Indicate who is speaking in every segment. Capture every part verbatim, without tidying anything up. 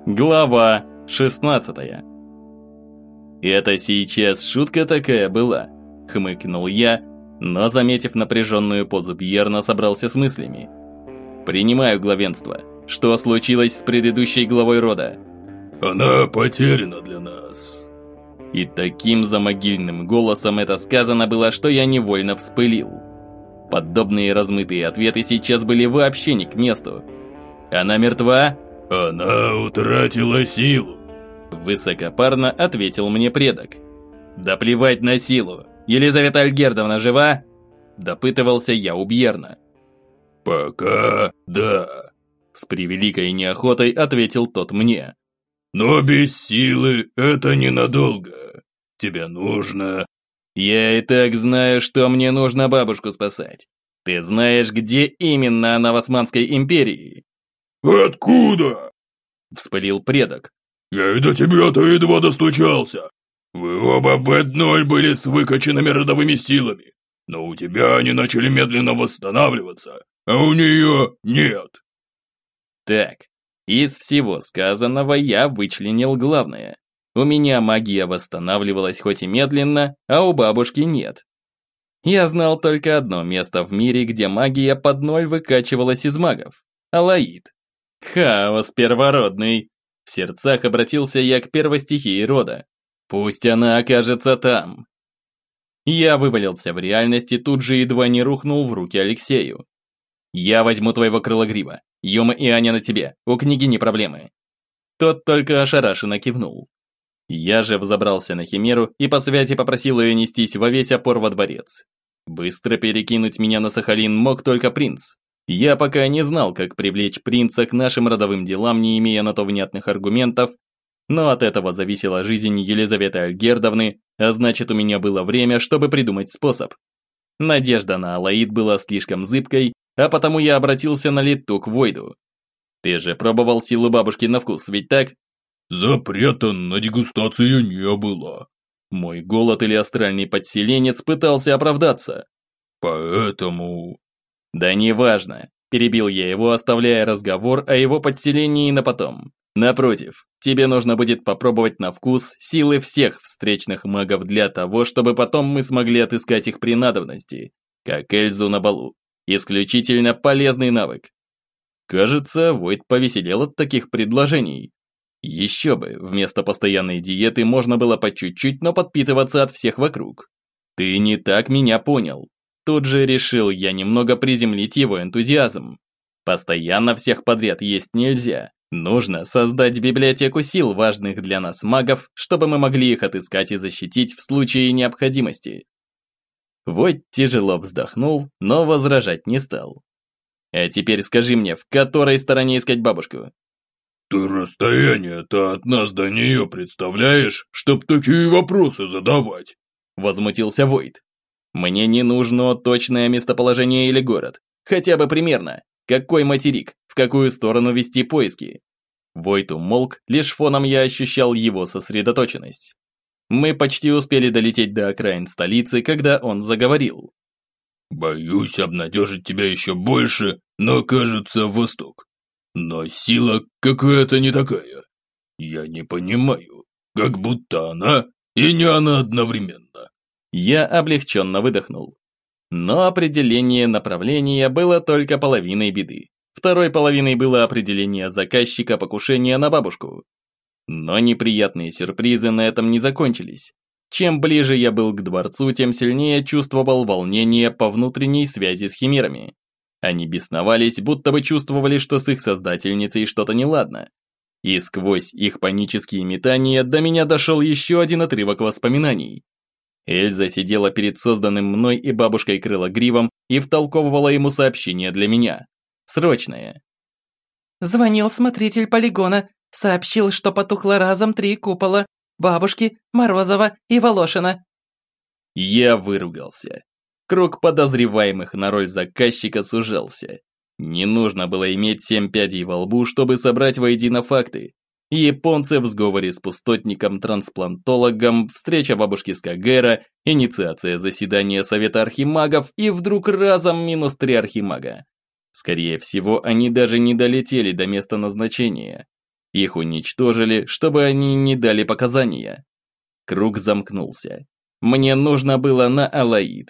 Speaker 1: Глава шестнадцатая. «Это сейчас шутка такая была», — хмыкнул я, но, заметив напряженную позу Бьерна, собрался с мыслями. «Принимаю главенство. Что случилось с предыдущей главой рода?»
Speaker 2: «Она потеряна для нас».
Speaker 1: И таким замогильным голосом это сказано было, что я невольно вспылил. Подобные размытые ответы сейчас были вообще не к месту. «Она мертва?»
Speaker 2: «Она утратила силу»,
Speaker 1: – высокопарно ответил мне предок. «Да плевать на силу! Елизавета Альгердовна жива?» – допытывался я у Бьерна.
Speaker 2: «Пока да», –
Speaker 1: с превеликой неохотой ответил тот мне.
Speaker 2: «Но без силы это ненадолго. Тебе нужно...»
Speaker 1: «Я и так знаю, что мне нужно бабушку спасать. Ты знаешь, где именно она в Османской империи?»
Speaker 2: «Откуда?»
Speaker 1: – вспылил предок.
Speaker 2: «Я и до тебя-то едва достучался. Вы оба бэ ноль были с выкачанными родовыми силами, но у тебя они начали медленно восстанавливаться, а у нее нет».
Speaker 1: Так, из всего сказанного я вычленил главное. У меня магия восстанавливалась хоть и медленно, а у бабушки нет. Я знал только одно место в мире, где магия под ноль выкачивалась из магов – Алаид. Хаос первородный. В сердцах обратился я к первой стихии рода. Пусть она окажется там. Я вывалился в реальность и тут же едва не рухнул в руки Алексею. Я возьму твоего крылогрива. Юма и Аня на тебе, у книги не проблемы. Тот только ошарашенно кивнул. Я же взобрался на Химеру и по связи попросил ее нестись во весь опор во дворец. Быстро перекинуть меня на Сахалин мог только принц. Я пока не знал, как привлечь принца к нашим родовым делам, не имея на то внятных аргументов, но от этого зависела жизнь Елизаветы Альгердовны, а значит, у меня было время, чтобы придумать способ. Надежда на Алаид была слишком зыбкой, а потому я обратился на лету к Войду. Ты же пробовал силу бабушки на вкус, ведь так?
Speaker 2: Запрета на дегустацию не было.
Speaker 1: Мой голод или астральный подселенец пытался оправдаться.
Speaker 2: Поэтому...
Speaker 1: «Да неважно», – перебил я его, оставляя разговор о его подселении на потом. «Напротив, тебе нужно будет попробовать на вкус силы всех встречных магов для того, чтобы потом мы смогли отыскать их при надобности, как Эльзу на балу. Исключительно полезный навык». Кажется, Войд повеселел от таких предложений. Еще бы, вместо постоянной диеты можно было по чуть-чуть, но подпитываться от всех вокруг. Ты не так меня понял. Тут же решил я немного приземлить его энтузиазм. Постоянно всех подряд есть нельзя. Нужно создать библиотеку сил, важных для нас магов, чтобы мы могли их отыскать и защитить в случае необходимости. Войд тяжело вздохнул, но возражать не стал. А теперь скажи мне, в которой стороне искать бабушку?
Speaker 2: Ты расстояние-то от нас до нее представляешь, чтоб такие вопросы задавать?
Speaker 1: Возмутился Войд. Мне не нужно точное местоположение или город. Хотя бы примерно. Какой материк, в какую сторону вести поиски. Войд умолк, лишь фоном я ощущал его сосредоточенность. Мы почти успели долететь до окраин столицы, когда он заговорил.
Speaker 2: Боюсь обнадежить тебя еще больше, но кажется восток. Но сила какая-то не такая. Я не понимаю, как будто она и не она одновременно.
Speaker 1: Я облегченно выдохнул. Но определение направления было только половиной беды. Второй половиной было определение заказчика покушения на бабушку. Но неприятные сюрпризы на этом не закончились. Чем ближе я был к дворцу, тем сильнее чувствовал волнение по внутренней связи с химерами. Они бесновались, будто бы чувствовали, что с их создательницей что-то неладно. И сквозь их панические метания до меня дошел еще один отрывок воспоминаний. Эльза сидела перед созданным мной и бабушкой крылогривом и втолковывала ему сообщение для меня. Срочное.
Speaker 3: Звонил смотритель полигона, сообщил, что потухло разом три купола. Бабушки, Морозова и Волошина.
Speaker 1: Я выругался. Круг подозреваемых на роль заказчика сужался. Не нужно было иметь семь пядей во лбу, чтобы собрать воедино факты. Японцы в сговоре с пустотником-трансплантологом, встреча бабушки с Кагера, инициация заседания Совета Архимагов и вдруг разом минус три Архимага. Скорее всего, они даже не долетели до места назначения. Их уничтожили, чтобы они не дали показания. Круг замкнулся. Мне нужно было на Алаид.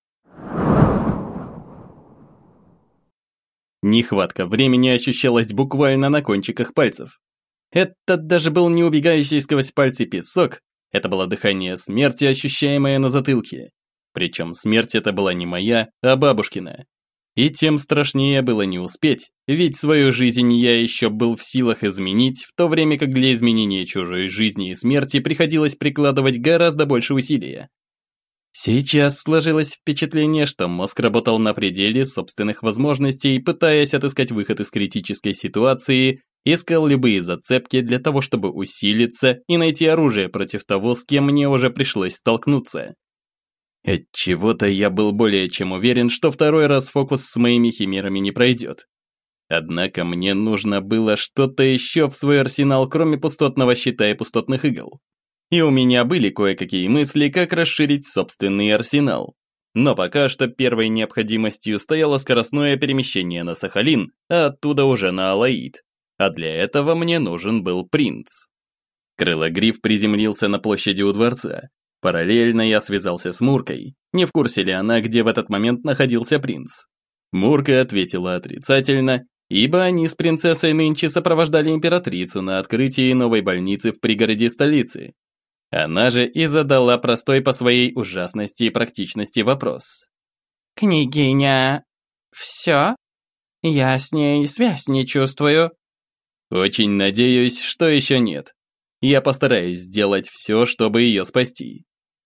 Speaker 1: Нехватка времени ощущалась буквально на кончиках пальцев. Это даже был не убегающий сквозь пальцы песок, это было дыхание смерти, ощущаемое на затылке. Причем смерть эта была не моя, а бабушкина. И тем страшнее было не успеть, ведь свою жизнь я еще был в силах изменить, в то время как для изменения чужой жизни и смерти приходилось прикладывать гораздо больше усилия. Сейчас сложилось впечатление, что мозг работал на пределе собственных возможностей, пытаясь отыскать выход из критической ситуации, искал любые зацепки для того, чтобы усилиться и найти оружие против того, с кем мне уже пришлось столкнуться. Отчего-то я был более чем уверен, что второй раз фокус с моими химерами не пройдет. Однако мне нужно было что-то еще в свой арсенал, кроме пустотного щита и пустотных игл. И у меня были кое-какие мысли, как расширить собственный арсенал. Но пока что первой необходимостью стояло скоростное перемещение на Сахалин, а оттуда уже на Алаид. А для этого мне нужен был принц. Крылогриф приземлился на площади у дворца. Параллельно я связался с Муркой. Не в курсе ли она, где в этот момент находился принц? Мурка ответила отрицательно, ибо они с принцессой нынче сопровождали императрицу на открытии новой больницы в пригороде столицы. Она же и задала простой по своей ужасности и практичности вопрос.
Speaker 3: «Княгиня, все? Я с ней связь не чувствую».
Speaker 1: Очень надеюсь, что еще нет. Я постараюсь сделать все, чтобы ее спасти.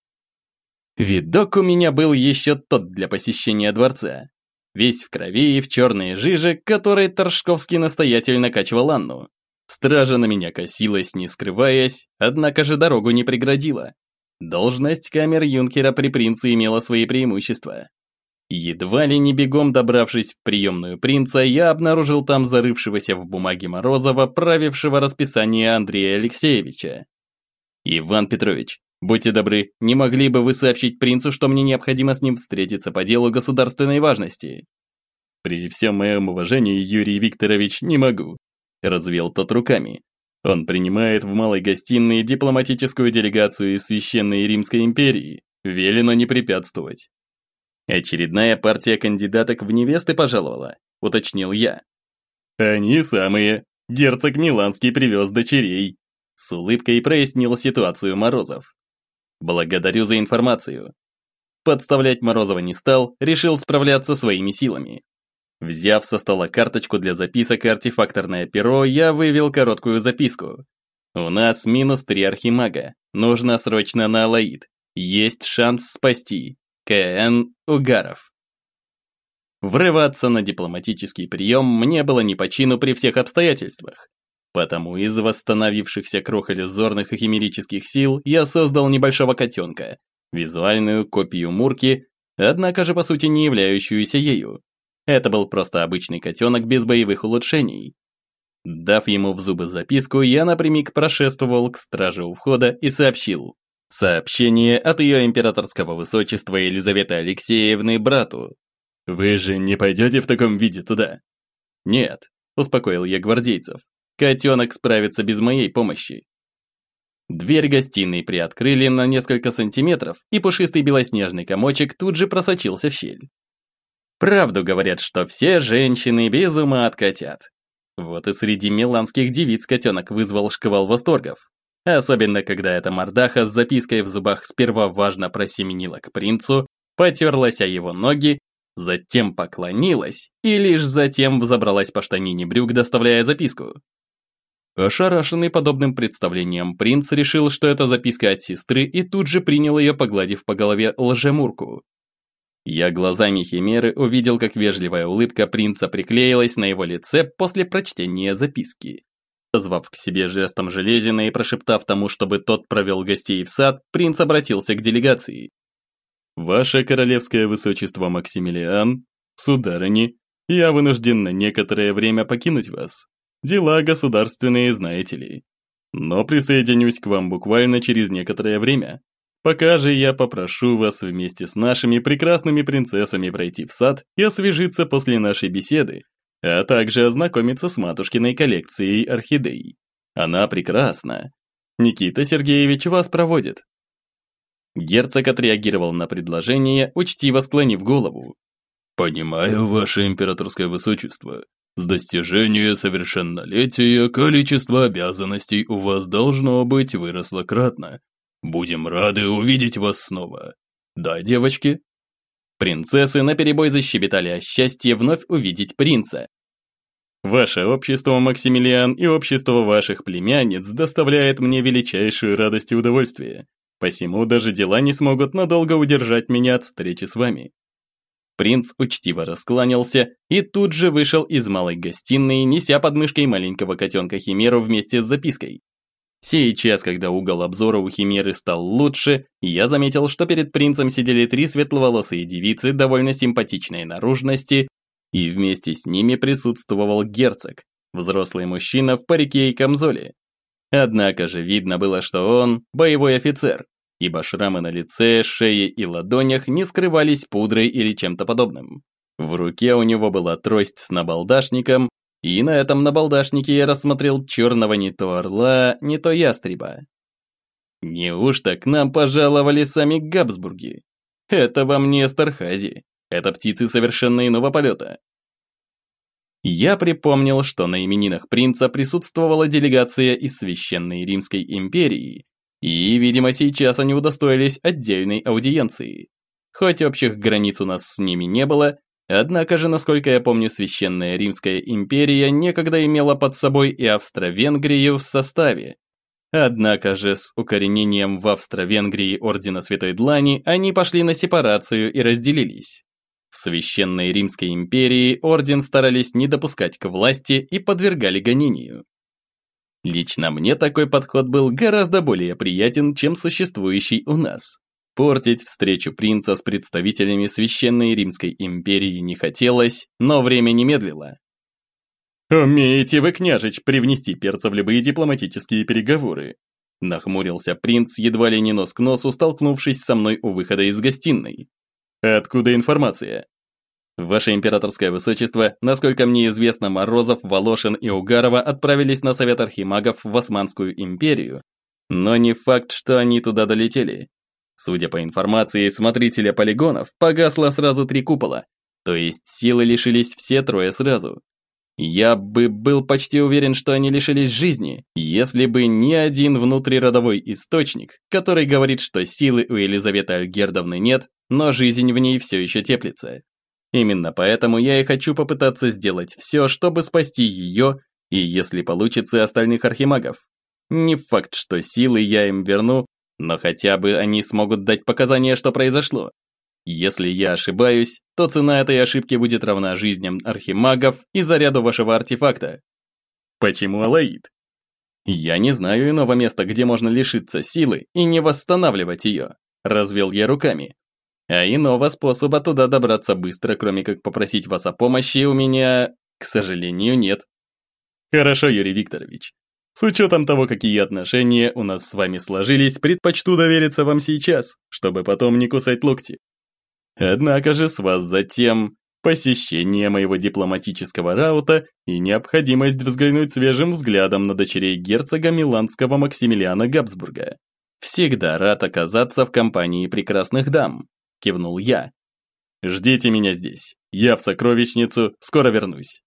Speaker 1: Видок у меня был еще тот для посещения дворца. Весь в крови и в черной жиже, которой Торжковский настоятельно накачивал Анну. Стража на меня косилась, не скрываясь, однако же дорогу не преградила. Должность камер-юнкера при принце имела свои преимущества. Едва ли не бегом добравшись в приемную принца, я обнаружил там зарывшегося в бумаге Морозова, правившего расписание Андрея Алексеевича. «Иван Петрович, будьте добры, не могли бы вы сообщить принцу, что мне необходимо с ним встретиться по делу государственной важности?» «При всем моем уважении, Юрий Викторович, не могу», – развел тот руками. «Он принимает в малой гостиной дипломатическую делегацию из Священной Римской империи. Велено не препятствовать». «Очередная партия кандидаток в невесты пожаловала», – уточнил я. «Они самые. Герцог Миланский привез дочерей», – с улыбкой прояснил ситуацию Морозов. «Благодарю за информацию». Подставлять Морозова не стал, решил справляться своими силами. Взяв со стола карточку для записок и артефакторное перо, я вывел короткую записку. «У нас минус три архимага. Нужно срочно на Алаид. Есть шанс спасти. К Н. Угаров». Врываться на дипломатический прием мне было не по чину при всех обстоятельствах. Потому из восстановившихся крох иллюзорных и химерических сил я создал небольшого котенка, визуальную копию Мурки, однако же по сути не являющуюся ею. Это был просто обычный котенок без боевых улучшений. Дав ему в зубы записку, я напрямик прошествовал к страже у входа и сообщил. Сообщение от ее императорского высочества Елизаветы Алексеевны брату. «Вы же не пойдете в таком виде туда?» «Нет», – успокоил я гвардейцев. «Котенок справится без моей помощи». Дверь гостиной приоткрыли на несколько сантиметров, и пушистый белоснежный комочек тут же просочился в щель. Правду говорят, что все женщины без ума от котят. Вот и среди миланских девиц котенок вызвал шквал восторгов. Особенно, когда эта мордаха с запиской в зубах сперва важно просеменила к принцу, потерлась о его ноги, затем поклонилась и лишь затем взобралась по штанине брюк, доставляя записку. Ошарашенный подобным представлением принц решил, что это записка от сестры, и тут же принял ее, погладив по голове лжемурку. Я глазами химеры увидел, как вежливая улыбка принца приклеилась на его лице после прочтения записки. Позвав к себе жестом Железина и прошептав тому, чтобы тот провел гостей в сад, принц обратился к делегации. «Ваше королевское высочество Максимилиан, сударыни, я вынужден на некоторое время покинуть вас. Дела государственные, знаете ли. Но присоединюсь к вам буквально через некоторое время. Пока же я попрошу вас вместе с нашими прекрасными принцессами пройти в сад и освежиться после нашей беседы, а также ознакомиться с матушкиной коллекцией орхидей. Она прекрасна. Никита Сергеевич вас проводит. Герцог отреагировал на предложение, учтиво склонив голову.
Speaker 2: «Понимаю, ваше императорское высочество. С достижения совершеннолетия количество обязанностей у вас должно быть выросло кратно. Будем рады увидеть вас снова. Да, девочки?»
Speaker 1: Принцессы наперебой защебетали о счастье вновь увидеть принца. «Ваше общество, Максимилиан, и общество ваших племянниц доставляет мне величайшую радость и удовольствие. Посему даже дела не смогут надолго удержать меня от встречи с вами». Принц учтиво раскланялся и тут же вышел из малой гостиной, неся под мышкой маленького котенка Химеру вместе с запиской. Сейчас, когда угол обзора у Химеры стал лучше, я заметил, что перед принцем сидели три светловолосые девицы довольно симпатичной наружности, и вместе с ними присутствовал герцог, взрослый мужчина в парике и камзоле. Однако же видно было, что он боевой офицер, ибо шрамы на лице, шее и ладонях не скрывались пудрой или чем-то подобным. В руке у него была трость с набалдашником, и на этом набалдашнике я рассмотрел черного не то орла, не то ястреба. Неужто к нам пожаловали сами Габсбурги? Это вам не Эстерхази, это птицы совершенно иного полета. Я припомнил, что на именинах принца присутствовала делегация из Священной Римской империи, и, видимо, сейчас они удостоились отдельной аудиенции. Хоть общих границ у нас с ними не было, однако же, насколько я помню, Священная Римская империя некогда имела под собой и Австро-Венгрию в составе. Однако же с укоренением в Австро-Венгрии Ордена Святой Длани они пошли на сепарацию и разделились. В Священной Римской империи орден старались не допускать к власти и подвергали гонению. Лично мне такой подход был гораздо более приятен, чем существующий у нас. Портить встречу принца с представителями Священной Римской империи не хотелось, но время не медлило. «Умеете вы, княжич, привнести перца в любые дипломатические переговоры?» Нахмурился принц, едва ли не нос к носу, столкнувшись со мной у выхода из гостиной. «Откуда информация?» «Ваше императорское высочество, насколько мне известно, Морозов, Волошин и Угарова отправились на совет архимагов в Османскую империю, но не факт, что они туда долетели. Судя по информации смотрителя полигонов, погасло сразу три купола, то есть силы лишились все трое сразу. Я бы был почти уверен, что они лишились жизни, если бы не один внутриродовой источник, который говорит, что силы у Елизаветы Альгердовны нет, но жизнь в ней все еще теплится. Именно поэтому я и хочу попытаться сделать все, чтобы спасти ее, и если получится, остальных архимагов. Не факт, что силы я им верну, но хотя бы они смогут дать показания, что произошло. Если я ошибаюсь, то цена этой ошибки будет равна жизням архимагов и заряду вашего артефакта. Почему Алаид? Я не знаю иного места, где можно лишиться силы и не восстанавливать ее. Развел я руками. А иного способа туда добраться быстро, кроме как попросить вас о помощи, у меня, к сожалению, нет. Хорошо, Юрий Викторович. С учетом того, какие отношения у нас с вами сложились, предпочту довериться вам сейчас, чтобы потом не кусать локти. Однако же с вас затем посещение моего дипломатического раута и необходимость взглянуть свежим взглядом на дочерей герцога Миланского Максимилиана Габсбурга. Всегда рад оказаться в компании прекрасных дам, кивнул я. Ждите меня здесь, я в сокровищницу, скоро вернусь.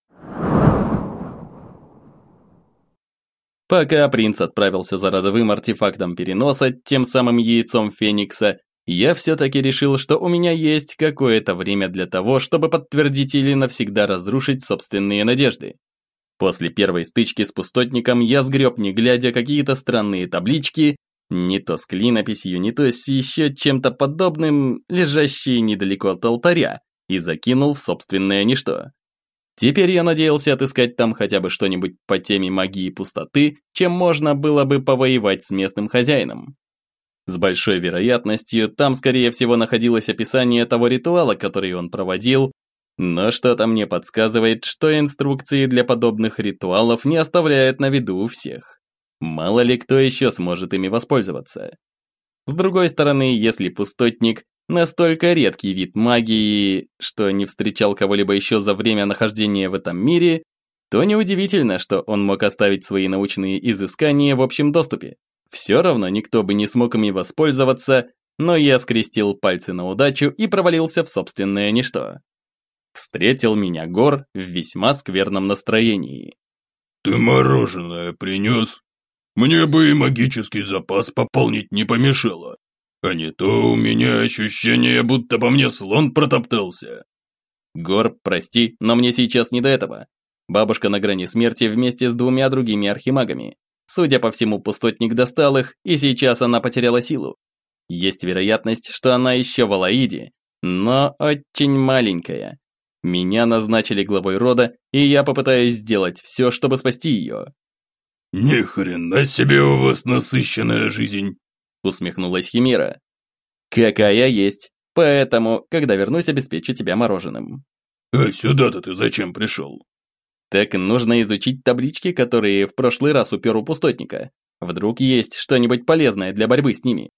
Speaker 1: Пока принц отправился за родовым артефактом переноса, тем самым яйцом Феникса, я все-таки решил, что у меня есть какое-то время для того, чтобы подтвердить или навсегда разрушить собственные надежды. После первой стычки с пустотником я сгреб, не глядя, какие-то странные таблички, не то с клинописью, не то с еще чем-то подобным, лежащие недалеко от алтаря, и закинул в собственное ничто. Теперь я надеялся отыскать там хотя бы что-нибудь по теме магии пустоты, чем можно было бы повоевать с местным хозяином. С большой вероятностью, там, скорее всего, находилось описание того ритуала, который он проводил, но что-то мне подсказывает, что инструкции для подобных ритуалов не оставляют на виду у всех. Мало ли кто еще сможет ими воспользоваться. С другой стороны, если пустотник – настолько редкий вид магии, что не встречал кого-либо еще за время нахождения в этом мире, то неудивительно, что он мог оставить свои научные изыскания в общем доступе. Все равно никто бы не смог ими воспользоваться, но я скрестил пальцы на удачу и провалился в собственное ничто. Встретил меня Гор в весьма скверном настроении.
Speaker 2: «Ты мороженое принес? Мне бы и магический запас пополнить не помешало. А не то у меня ощущение, будто по мне слон протоптался».
Speaker 1: «Гор, прости, но мне сейчас не до этого. Бабушка на грани смерти вместе с двумя другими архимагами. Судя по всему, пустотник достал их, и сейчас она потеряла силу. Есть вероятность, что она еще в Алаиде, но очень маленькая. Меня назначили главой рода, и я попытаюсь сделать все, чтобы спасти ее».
Speaker 2: «Ни хрена себе у вас насыщенная жизнь»,
Speaker 1: усмехнулась Химера. «Какая есть, поэтому, когда вернусь, обеспечу тебя мороженым».
Speaker 2: «А сюда-то ты зачем пришел?»
Speaker 1: «Так нужно изучить таблички, которые в прошлый раз упер у пустотника. Вдруг есть что-нибудь полезное для борьбы с ними».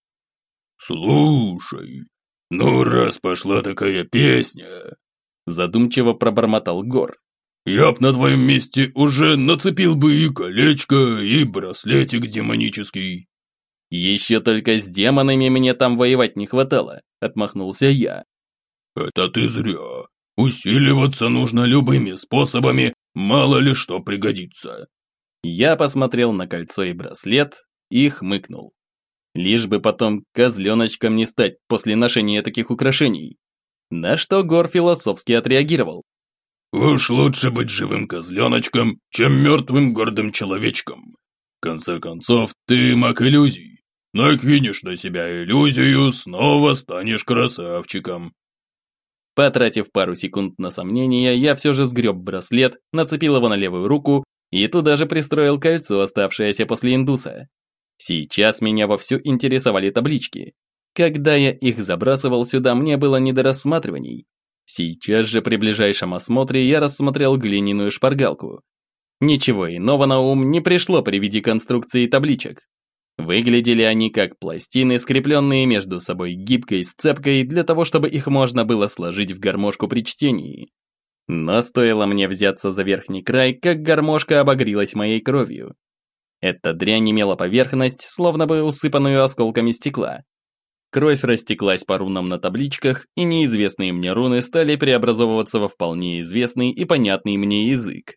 Speaker 2: «Слушай, ну раз пошла такая песня...»
Speaker 1: задумчиво пробормотал Гор.
Speaker 2: «Я б на твоем месте уже нацепил бы и колечко, и браслетик демонический».
Speaker 1: «Еще только с демонами мне там воевать не хватало», — отмахнулся я.
Speaker 2: «Это ты зря. Усиливаться нужно любыми способами, мало ли что пригодится».
Speaker 1: Я посмотрел на кольцо и браслет и хмыкнул. Лишь бы потом козленочком не стать после ношения таких украшений. На что Гор философски отреагировал.
Speaker 2: «Уж лучше быть живым козленочком, чем мертвым гордым человечком. В конце концов, ты маг иллюзий. Накинешь на себя иллюзию, снова станешь красавчиком».
Speaker 1: Потратив пару секунд на сомнения, я все же сгреб браслет, нацепил его на левую руку и туда же пристроил кольцо, оставшееся после индуса. Сейчас меня вовсю интересовали таблички. Когда я их забрасывал сюда, мне было не до рассматриваний. Сейчас же при ближайшем осмотре я рассмотрел глиняную шпаргалку. Ничего иного на ум не пришло при виде конструкции табличек. Выглядели они как пластины, скрепленные между собой гибкой сцепкой для того, чтобы их можно было сложить в гармошку при чтении. Но стоило мне взяться за верхний край, как гармошка обогрелась моей кровью. Эта дрянь имела поверхность, словно бы усыпанную осколками стекла. Кровь растеклась по рунам на табличках, и неизвестные мне руны стали преобразовываться во вполне известный и понятный мне язык.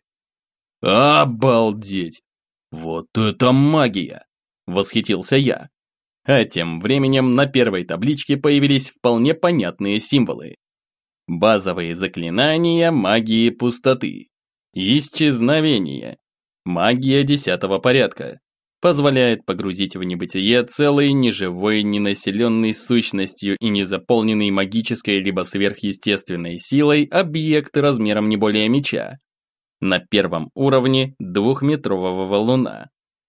Speaker 1: «Обалдеть! Вот это магия!» – восхитился я. А тем временем на первой табличке появились вполне понятные символы. Базовые заклинания магии пустоты. Исчезновение. Магия десятого порядка. Позволяет погрузить в небытие целый неживой, ненаселенный сущностью и незаполненный магической либо сверхъестественной силой объект размером не более меча. На первом уровне двухметрового валуна.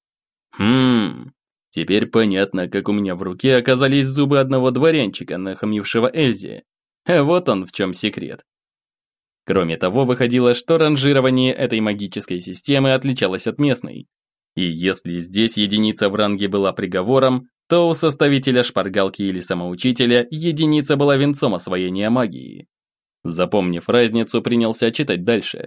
Speaker 1: Хм, теперь понятно, как у меня в руке оказались зубы одного дворянчика, нахамившего Эльзе. Вот он в чем секрет. Кроме того, выходило, что ранжирование этой магической системы отличалось от местной. И если здесь единица в ранге была приговором, то у составителя шпаргалки или самоучителя единица была венцом освоения магии. Запомнив разницу, принялся читать дальше.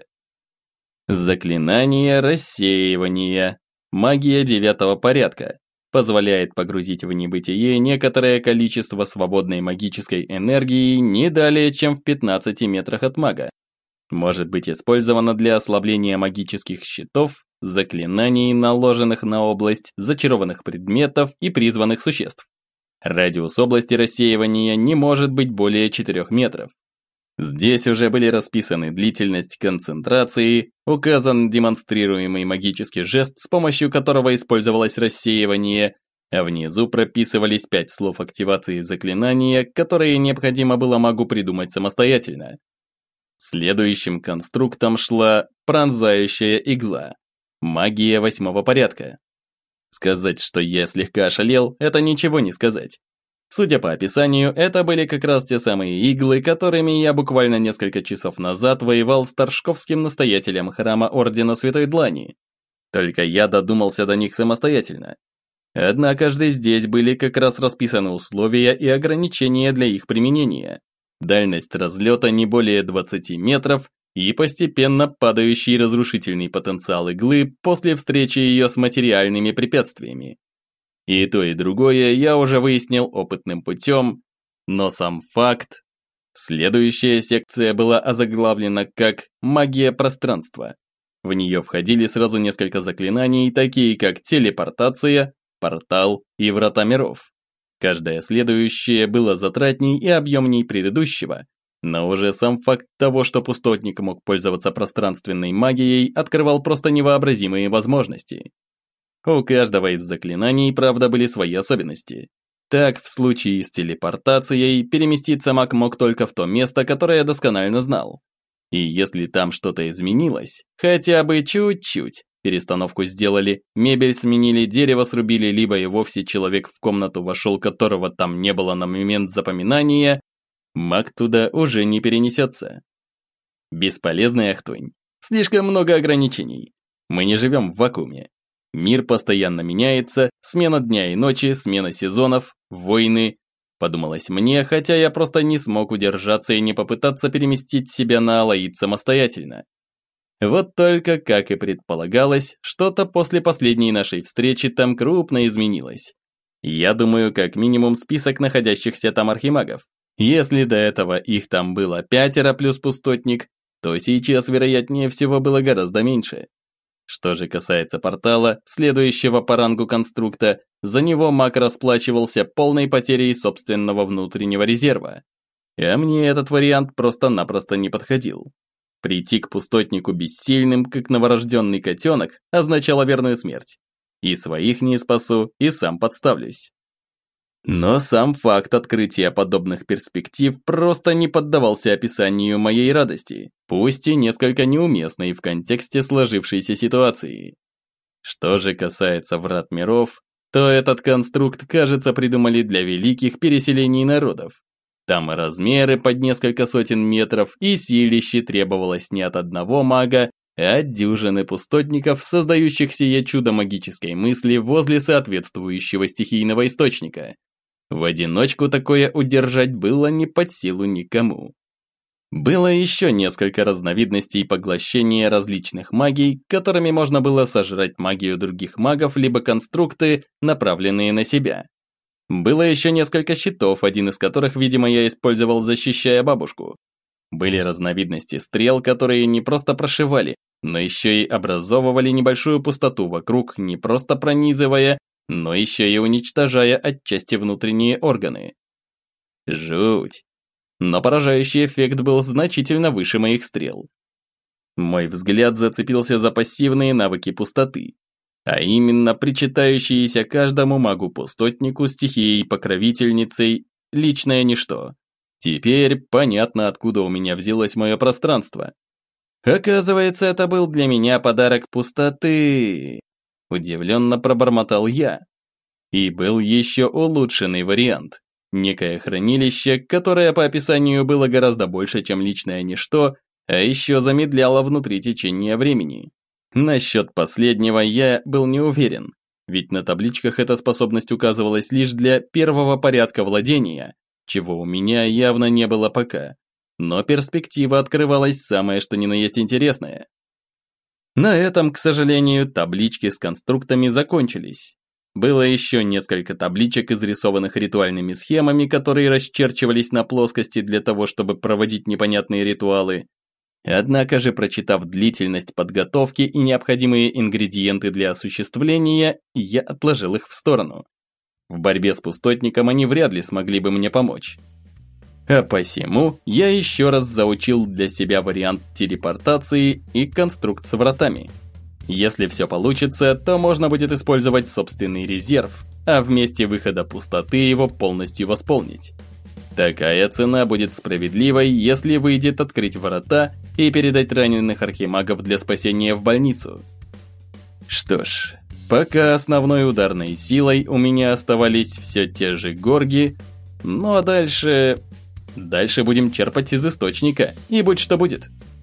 Speaker 1: Заклинание рассеивания. Магия девятого порядка. Позволяет погрузить в небытие некоторое количество свободной магической энергии не далее, чем в пятнадцати метрах от мага. Может быть использовано для ослабления магических щитов, заклинаний, наложенных на область, зачарованных предметов и призванных существ. Радиус области рассеивания не может быть более четырёх метров. Здесь уже были расписаны длительность концентрации, указан демонстрируемый магический жест, с помощью которого использовалось рассеивание, а внизу прописывались пять слов активации заклинания, которые необходимо было магу придумать самостоятельно. Следующим конструктом шла пронзающая игла. Магия восьмого порядка. Сказать, что я слегка ошалел, это ничего не сказать. Судя по описанию, это были как раз те самые иглы, которыми я буквально несколько часов назад воевал с торжковским настоятелем храма Ордена Святой Длани. Только я додумался до них самостоятельно. Однако же здесь были как раз расписаны условия и ограничения для их применения. Дальность разлета не более двадцати метров и постепенно падающий разрушительный потенциал иглы после встречи ее с материальными препятствиями. И то, и другое я уже выяснил опытным путем, но сам факт... Следующая секция была озаглавлена как «Магия пространства». В нее входили сразу несколько заклинаний, такие как телепортация, портал и врата миров. Каждое следующее было затратней и объемней предыдущего, но уже сам факт того, что пустотник мог пользоваться пространственной магией, открывал просто невообразимые возможности. У каждого из заклинаний, правда, были свои особенности. Так, в случае с телепортацией, переместиться маг мог только в то место, которое досконально знал. И если там что-то изменилось, хотя бы чуть-чуть, перестановку сделали, мебель сменили, дерево срубили, либо и вовсе человек в комнату вошел, которого там не было на момент запоминания, маг туда уже не перенесется. Бесполезная хтонь. Слишком много ограничений. Мы не живем в вакууме. Мир постоянно меняется, смена дня и ночи, смена сезонов, войны. Подумалось мне, хотя я просто не смог удержаться и не попытаться переместить себя на Алаид самостоятельно. Вот только, как и предполагалось, что-то после последней нашей встречи там крупно изменилось. Я думаю, как минимум список находящихся там архимагов. Если до этого их там было пятеро плюс пустотник, то сейчас, вероятнее всего, было гораздо меньше. Что же касается портала, следующего по рангу конструкта, за него маг расплачивался полной потерей собственного внутреннего резерва. А мне этот вариант просто-напросто не подходил. Прийти к пустотнику бессильным, как новорожденный котенок, означало верную смерть. И своих не спасу, и сам подставлюсь. Но сам факт открытия подобных перспектив просто не поддавался описанию моей радости, пусть и несколько неуместной в контексте сложившейся ситуации. Что же касается врат миров, то этот конструкт, кажется, придумали для великих переселений народов. Там и размеры под несколько сотен метров, и силище требовалось не от одного мага, а от дюжины пустотников, создающих сие чудо магической мысли возле соответствующего стихийного источника. В одиночку такое удержать было не под силу никому. Было еще несколько разновидностей поглощения различных магий, которыми можно было сожрать магию других магов, либо конструкты, направленные на себя. Было еще несколько щитов, один из которых, видимо, я использовал, защищая бабушку. Были разновидности стрел, которые не просто прошивали, но еще и образовывали небольшую пустоту вокруг, не просто пронизывая, но еще и уничтожая отчасти внутренние органы. Жуть. Но поражающий эффект был значительно выше моих стрел. Мой взгляд зацепился за пассивные навыки пустоты, а именно причитающиеся каждому магу-пустотнику стихией-покровительницей личное ничто. Теперь понятно, откуда у меня взялось мое пространство. Оказывается, это был для меня подарок пустоты. Удивленно пробормотал я. И был еще улучшенный вариант. Некое хранилище, которое по описанию было гораздо больше, чем личное ничто, а еще замедляло внутри течение времени. Насчет последнего я был не уверен, ведь на табличках эта способность указывалась лишь для первого порядка владения, чего у меня явно не было пока. Но перспектива открывалась самое что ни на есть интересное. На этом, к сожалению, таблички с конструктами закончились. Было еще несколько табличек, изрисованных ритуальными схемами, которые расчерчивались на плоскости для того, чтобы проводить непонятные ритуалы. Однако же, прочитав длительность подготовки и необходимые ингредиенты для осуществления, я отложил их в сторону. В борьбе с пустотником они вряд ли смогли бы мне помочь. А посему я еще раз заучил для себя вариант телепортации и конструкт с вратами. Если все получится, то можно будет использовать собственный резерв, а в месте выхода пустоты его полностью восполнить. Такая цена будет справедливой, если выйдет открыть врата и передать раненых архимагов для спасения в больницу. Что ж, пока основной ударной силой у меня оставались все те же горги, ну а дальше... Дальше будем черпать из источника, и будь что будет.